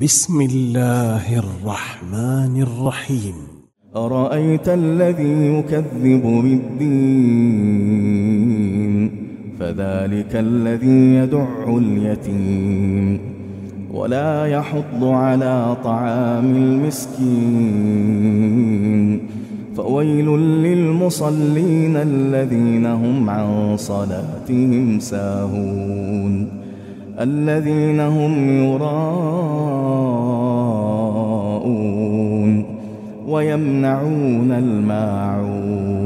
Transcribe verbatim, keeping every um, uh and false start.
بسم الله الرحمن الرحيم. أرأيت الذي يكذب بالدين فذلك الذي يدع اليتيم ولا يحض على طعام المسكين فويل للمصلين الذين هم عن صلاتهم ساهون الذين هم يراءون ويمنعون الماعون